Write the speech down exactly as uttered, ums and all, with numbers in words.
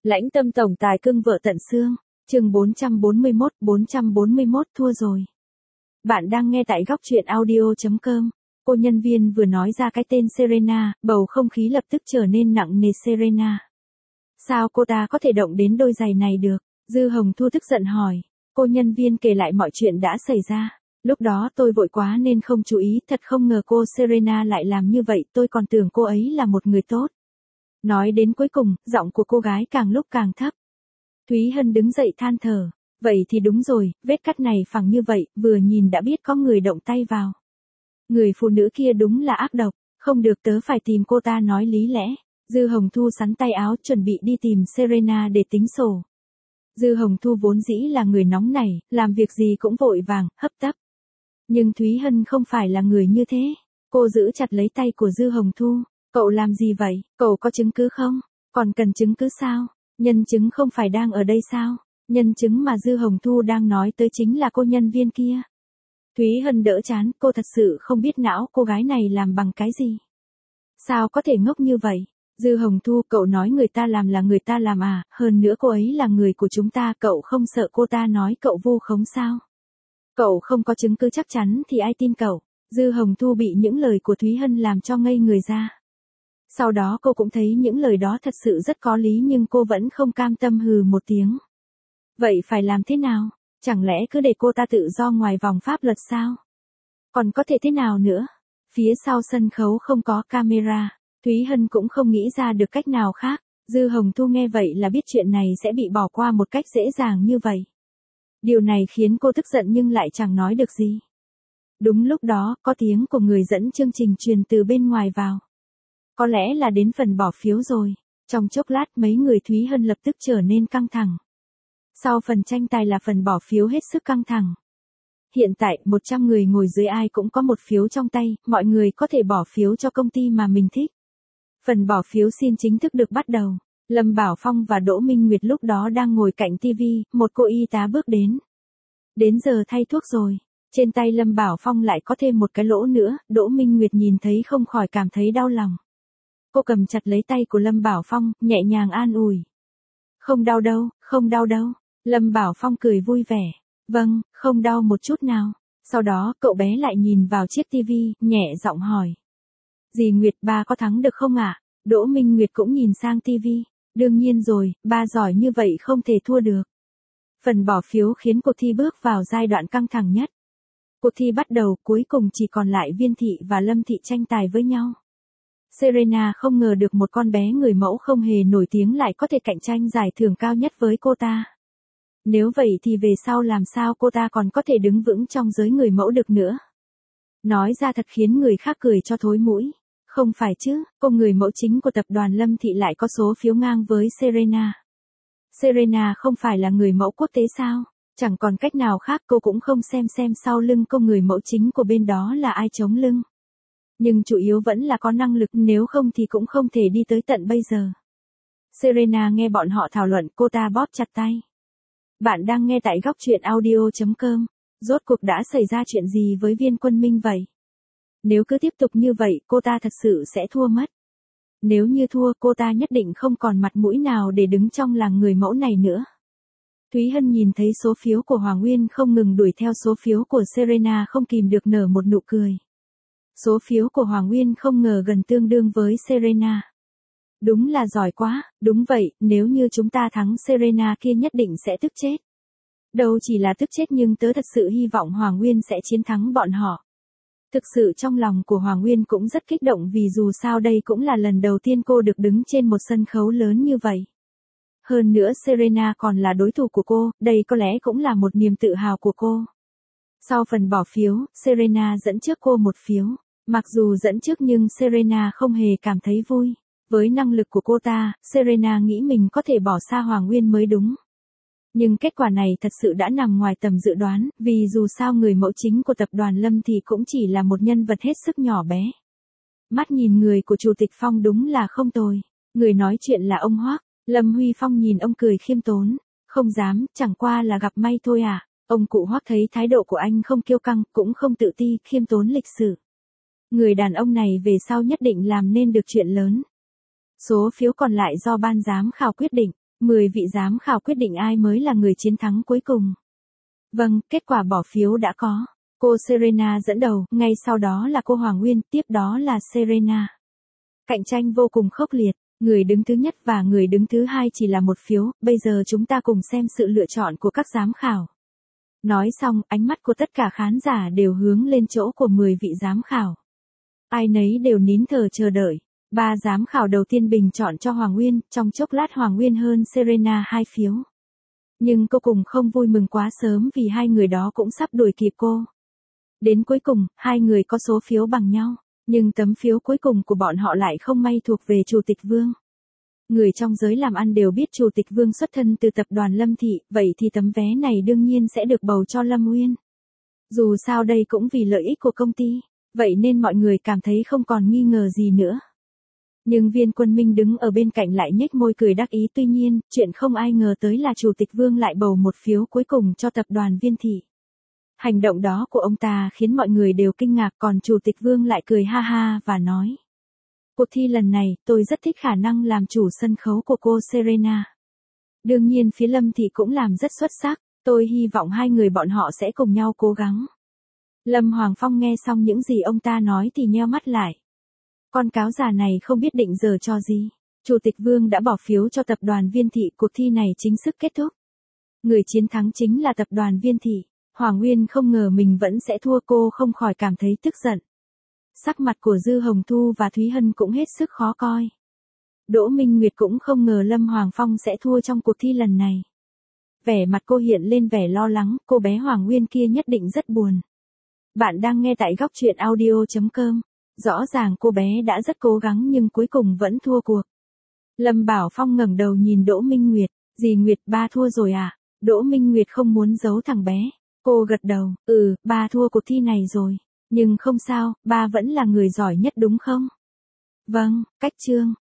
Lãnh tâm tổng tài cưng vợ tận xương. Chương bốn trăm bốn mươi mốt, bốn trăm bốn mươi mốt thua rồi. Bạn đang nghe tại góc truyện audio chấm com. Cô nhân viên vừa nói ra cái tên Serena, bầu không khí lập tức trở nên nặng nề. Serena. Sao cô ta có thể động đến đôi giày này được? Dư Hồng Thu tức giận hỏi. Cô nhân viên kể lại mọi chuyện đã xảy ra. Lúc đó tôi vội quá nên không chú ý, thật không ngờ cô Serena lại làm như vậy, tôi còn tưởng cô ấy là một người tốt. Nói đến cuối cùng, giọng của cô gái càng lúc càng thấp. Thúy Hân đứng dậy than thở. Vậy thì đúng rồi, vết cắt này phẳng như vậy, vừa nhìn đã biết có người động tay vào. Người phụ nữ kia đúng là ác độc, không được, tớ phải tìm cô ta nói lý lẽ. Dư Hồng Thu sắn tay áo chuẩn bị đi tìm Serena để tính sổ. Dư Hồng Thu vốn dĩ là người nóng nảy, làm việc gì cũng vội vàng, hấp tấp. Nhưng Thúy Hân không phải là người như thế. Cô giữ chặt lấy tay của Dư Hồng Thu. Cậu làm gì vậy? Cậu có chứng cứ không? Còn cần chứng cứ sao? Nhân chứng không phải đang ở đây sao? Nhân chứng mà Dư Hồng Thu đang nói tới chính là cô nhân viên kia. Thúy Hân đỡ chán, cô thật sự không biết não cô gái này làm bằng cái gì. Sao có thể ngốc như vậy? Dư Hồng Thu, cậu nói người ta làm là người ta làm à, hơn nữa cô ấy là người của chúng ta, cậu không sợ cô ta nói cậu vu khống sao? Cậu không có chứng cứ chắc chắn thì ai tin cậu? Dư Hồng Thu bị những lời của Thúy Hân làm cho ngây người ra. Sau đó cô cũng thấy những lời đó thật sự rất có lý nhưng cô vẫn không cam tâm, hừ một tiếng. Vậy phải làm thế nào? Chẳng lẽ cứ để cô ta tự do ngoài vòng pháp luật sao? Còn có thể thế nào nữa? Phía sau sân khấu không có camera, Thúy Hân cũng không nghĩ ra được cách nào khác. Dư Hồng Thu nghe vậy là biết chuyện này sẽ bị bỏ qua một cách dễ dàng như vậy. Điều này khiến cô tức giận nhưng lại chẳng nói được gì. Đúng lúc đó, có tiếng của người dẫn chương trình truyền từ bên ngoài vào. Có lẽ là đến phần bỏ phiếu rồi. Trong chốc lát mấy người Thúy Hân lập tức trở nên căng thẳng. Sau phần tranh tài là phần bỏ phiếu hết sức căng thẳng. Hiện tại, một trăm người ngồi dưới ai cũng có một phiếu trong tay, mọi người có thể bỏ phiếu cho công ty mà mình thích. Phần bỏ phiếu xin chính thức được bắt đầu. Lâm Bảo Phong và Đỗ Minh Nguyệt lúc đó đang ngồi cạnh tivi, một cô y tá bước đến. Đến giờ thay thuốc rồi. Trên tay Lâm Bảo Phong lại có thêm một cái lỗ nữa, Đỗ Minh Nguyệt nhìn thấy không khỏi cảm thấy đau lòng. Cô cầm chặt lấy tay của Lâm Bảo Phong, nhẹ nhàng an ủi. Không đau đâu, không đau đâu. Lâm Bảo Phong cười vui vẻ. Vâng, không đau một chút nào. Sau đó, cậu bé lại nhìn vào chiếc tivi, nhẹ giọng hỏi. Dì Nguyệt, ba có thắng được không ạ? À? Đỗ Minh Nguyệt cũng nhìn sang tivi. Đương nhiên rồi, ba giỏi như vậy không thể thua được. Phần bỏ phiếu khiến cuộc thi bước vào giai đoạn căng thẳng nhất. Cuộc thi bắt đầu, cuối cùng chỉ còn lại Viên Thị và Lâm Thị tranh tài với nhau. Serena không ngờ được một con bé người mẫu không hề nổi tiếng lại có thể cạnh tranh giải thưởng cao nhất với cô ta. Nếu vậy thì về sau làm sao cô ta còn có thể đứng vững trong giới người mẫu được nữa. Nói ra thật khiến người khác cười cho thối mũi. Không phải chứ, cô người mẫu chính của tập đoàn Lâm Thị lại có số phiếu ngang với Serena. Serena không phải là người mẫu quốc tế sao? Chẳng còn cách nào khác, cô cũng không xem xem sau lưng cô người mẫu chính của bên đó là ai chống lưng. Nhưng chủ yếu vẫn là có năng lực, nếu không thì cũng không thể đi tới tận bây giờ. Serena nghe bọn họ thảo luận, cô ta bóp chặt tay. Bạn đang nghe tại góc truyện audio chấm com. Rốt cuộc đã xảy ra chuyện gì với Viên Quân Minh vậy? Nếu cứ tiếp tục như vậy, cô ta thật sự sẽ thua mất. Nếu như thua, cô ta nhất định không còn mặt mũi nào để đứng trong làng người mẫu này nữa. Thúy Hân nhìn thấy số phiếu của Hoàng Nguyên không ngừng đuổi theo số phiếu của Serena, không kìm được nở một nụ cười. Số phiếu của Hoàng Nguyên không ngờ gần tương đương với Serena. Đúng là giỏi quá, đúng vậy, nếu như chúng ta thắng Serena kia nhất định sẽ tức chết. Đâu chỉ là tức chết nhưng tớ thật sự hy vọng Hoàng Nguyên sẽ chiến thắng bọn họ. Thực sự trong lòng của Hoàng Nguyên cũng rất kích động vì dù sao đây cũng là lần đầu tiên cô được đứng trên một sân khấu lớn như vậy. Hơn nữa Serena còn là đối thủ của cô, đây có lẽ cũng là một niềm tự hào của cô. Sau phần bỏ phiếu, Serena dẫn trước cô một phiếu. Mặc dù dẫn trước nhưng Serena không hề cảm thấy vui. Với năng lực của cô ta, Serena nghĩ mình có thể bỏ xa Hoàng Nguyên mới đúng. Nhưng kết quả này thật sự đã nằm ngoài tầm dự đoán, vì dù sao người mẫu chính của tập đoàn Lâm thì cũng chỉ là một nhân vật hết sức nhỏ bé. Mắt nhìn người của Chủ tịch Phong đúng là không tồi. Người nói chuyện là ông Hoắc. Lâm Huy Phong nhìn ông cười khiêm tốn. Không dám, chẳng qua là gặp may thôi à. Ông cụ Hoắc thấy thái độ của anh không kiêu căng, cũng không tự ti, khiêm tốn lịch sự. Người đàn ông này về sau nhất định làm nên được chuyện lớn. Số phiếu còn lại do ban giám khảo quyết định. mười vị giám khảo quyết định ai mới là người chiến thắng cuối cùng. Vâng, kết quả bỏ phiếu đã có. Cô Serena dẫn đầu, ngay sau đó là cô Hoàng Nguyên, tiếp đó là Serena. Cạnh tranh vô cùng khốc liệt, người đứng thứ nhất và người đứng thứ hai chỉ là một phiếu, bây giờ chúng ta cùng xem sự lựa chọn của các giám khảo. Nói xong, ánh mắt của tất cả khán giả đều hướng lên chỗ của mười vị giám khảo. Ai nấy đều nín thở chờ đợi. Ba giám khảo đầu tiên bình chọn cho Hoàng Nguyên, trong chốc lát Hoàng Nguyên hơn Serena hai phiếu. Nhưng cô cùng không vui mừng quá sớm vì hai người đó cũng sắp đuổi kịp cô. Đến cuối cùng, hai người có số phiếu bằng nhau, nhưng tấm phiếu cuối cùng của bọn họ lại không may thuộc về Chủ tịch Vương. Người trong giới làm ăn đều biết Chủ tịch Vương xuất thân từ tập đoàn Lâm Thị, vậy thì tấm vé này đương nhiên sẽ được bầu cho Lâm Uyên. Dù sao đây cũng vì lợi ích của công ty, vậy nên mọi người cảm thấy không còn nghi ngờ gì nữa. Nhưng Viên Quân Minh đứng ở bên cạnh lại nhếch môi cười đắc ý, tuy nhiên, chuyện không ai ngờ tới là Chủ tịch Vương lại bầu một phiếu cuối cùng cho tập đoàn Viên Thị. Hành động đó của ông ta khiến mọi người đều kinh ngạc, còn Chủ tịch Vương lại cười ha ha và nói. Cuộc thi lần này, tôi rất thích khả năng làm chủ sân khấu của cô Serena. Đương nhiên phía Lâm Thị cũng làm rất xuất sắc, tôi hy vọng hai người bọn họ sẽ cùng nhau cố gắng. Lâm Hoàng Phong nghe xong những gì ông ta nói thì nheo mắt lại. Con cáo già này không biết định giờ cho gì. Chủ tịch Vương đã bỏ phiếu cho tập đoàn Viên Thị, cuộc thi này chính thức kết thúc. Người chiến thắng chính là tập đoàn Viên Thị. Hoàng Nguyên không ngờ mình vẫn sẽ thua, cô không khỏi cảm thấy tức giận. Sắc mặt của Dư Hồng Thu và Thúy Hân cũng hết sức khó coi. Đỗ Minh Nguyệt cũng không ngờ Lâm Hoàng Phong sẽ thua trong cuộc thi lần này. Vẻ mặt cô hiện lên vẻ lo lắng, cô bé Hoàng Nguyên kia nhất định rất buồn. Bạn đang nghe tại góc truyện audio chấm com. Rõ ràng cô bé đã rất cố gắng nhưng cuối cùng vẫn thua cuộc. Lâm Bảo Phong ngẩng đầu nhìn Đỗ Minh Nguyệt, dì Nguyệt, ba thua rồi à? Đỗ Minh Nguyệt không muốn giấu thằng bé. Cô gật đầu, ừ, ba thua cuộc thi này rồi. Nhưng không sao, ba vẫn là người giỏi nhất đúng không? Vâng, cách chương.